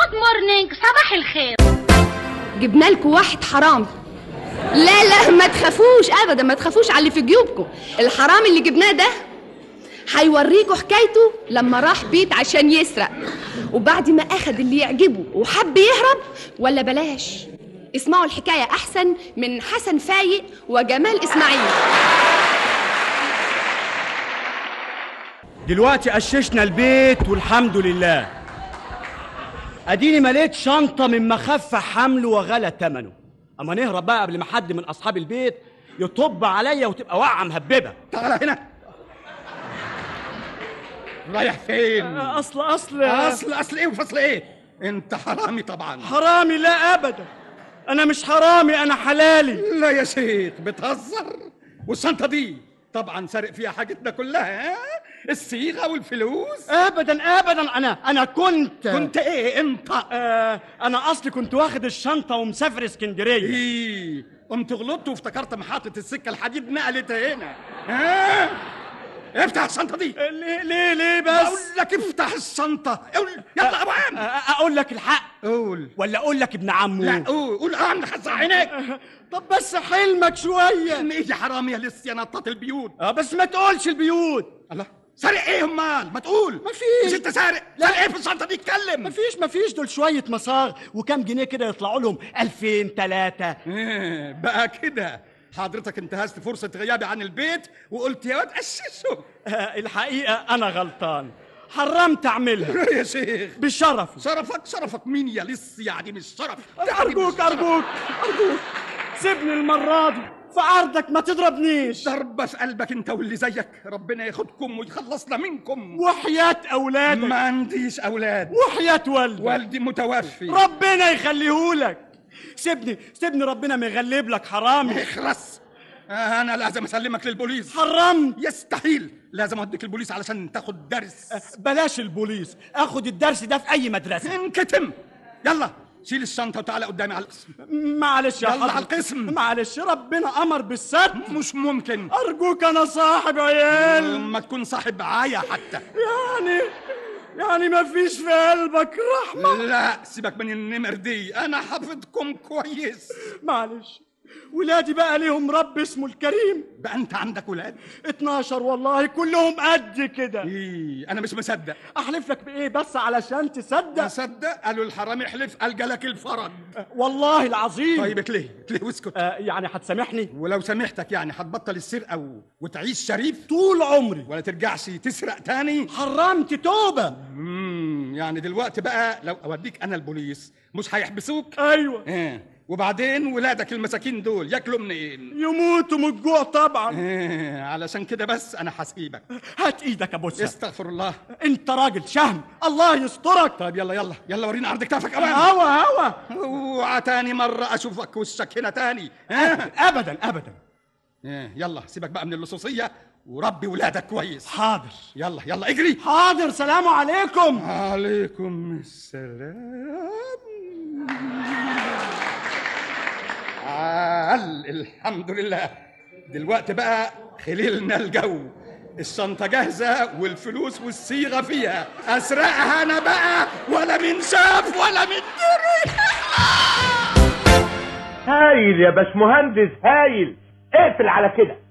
جود مورنينج، صباح الخير. جبنا لكم واحد حرامي. لا ما تخافوش ابدا، ما تخافوش على اللي في جيوبكم. الحرامي اللي جبناه ده هيوريكوا حكايته لما راح بيت عشان يسرق، وبعد ما اخد اللي يعجبه وحب يهرب. ولا بلاش، اسمعوا الحكاية احسن من حسن فايق وجمال اسماعيل. دلوقتي قششنا البيت والحمد لله. اديني مليت شنطة من مخف حمله وغلى ثمنه. اما نهرب بقى قبل ما حد من اصحاب البيت يطب عليا وتبقى واقعة مهببة. تعال هنا. رايح فين؟ اصل ايه وفصل ايه؟ انت حرامي طبعا. حرامي؟ لا ابدا، انا مش حرامي، انا حلالي. لا يا شيخ بتهزر. والشنطة دي طبعا سارق فيها حاجتنا كلها، ها؟ الصيغة والفلوس. ابدا انا كنت ايه انت؟ انا اصلي كنت واخد الشنطة ومسافر اسكندرية. ايه قمت غلطت وافتكرت محطة السكة الحديد نقلتها هنا. ها؟ افتح الشنطة دي. ليه بس؟ اقول لك افتح الشنطة. قول يلا ابو عم. اقول لك الحق قول ولا اقول لك ابن عمه؟ لا قول عندك حصة عينيك. طب بس حلمك شوية. حلم ايه يا حرامي يا لسه نطاط البيوت؟ بس ما تقولش البيوت. الله، سارق ايه امال؟ ما تقول. مفيش. مش انت سارق؟ لا. سارق ايه في الشنطة دي؟ اتكلم. مفيش دول شوية مصاغ وكام جنيه كده يطلعوا لهم 2000 3. بقى كده حضرتك انتهزت فرصة غيابي عن البيت وقلت يا واد قششه. الحقيقة أنا غلطان، حرمت أعملها. يا شيخ بشرفي. شرفك مين يا لص؟ يعني مش شرف. أرجوك سيبني المرة دي، في عرضك ما تضربنيش. ضربة في قلبك انت واللي زيك، ربنا ياخدكم ويخلصنا منكم. وحياة أولادك. ما عنديش أولاد. وحياة والدي متوفي. ربنا يخليهولك. سيبني ربنا ما يغلب لك حرامي. اخرس. أنا لازم أسلمك للبوليس. حرمت. يستحيل، لازم أوديك البوليس علشان تاخد درس. بلاش البوليس، أخد الدرس ده في أي مدرسة. انكتم. يلا شيل الشنطة وتعالى قدامي على القسم. معلش يا يلا حضرتك. على القسم. معلش، ربنا أمر بالستر. مش ممكن. أرجوك، أنا صاحب عيال. ما تكون صاحب عاية حتى. يعني ما فيش في قلبك رحمة؟ لا سيبك من النمر دي، أنا حافظكم كويس. معلش، ولادي بقى ليهم رب اسمه الكريم. بقى أنت عندك ولاد؟ 12 والله، كلهم قد كده. إيه أنا مش مصدق. أحلف لك بإيه بس علشان تصدق؟ أصدق؟ قالوا الحرامي احلف ألقى لك الفرج. والله العظيم. طيب اتليه واسكت. يعني هتسامحني؟ ولو سامحتك يعني هتبطل السرقة وتعيش شريف طول عمري، ولا ترجعش تسرق تاني؟ حرمت توبة. يعني دلوقتي بقى لو أوديك أنا البوليس مش هيحبسوك؟ أيوة. وبعدين ولادك المساكين دول ياكلوا منين؟ يموتوا من الجوع طبعا. علشان كده بس انا هسيبك. هات ايدك يا بوسة. استغفر الله. انت راجل شهم، الله يسترك. طيب يلا ورينا عرض كتافك اوام. هوا اوعى تاني مرة اشوفك وشك هنا تاني. ابدا. يلا سيبك بقى من اللصوصية وربي ولادك كويس. حاضر. يلا اجري. حاضر. سلام عليكم. عليكم السلام. الحمد لله. دلوقتي بقى خليلنا الجو، الشنطة جاهزة والفلوس والصيغة فيها، أسرقها أنا بقى ولا من شاف ولا من دري. هايل يا باشمهندس، هايل. اقفل على كده.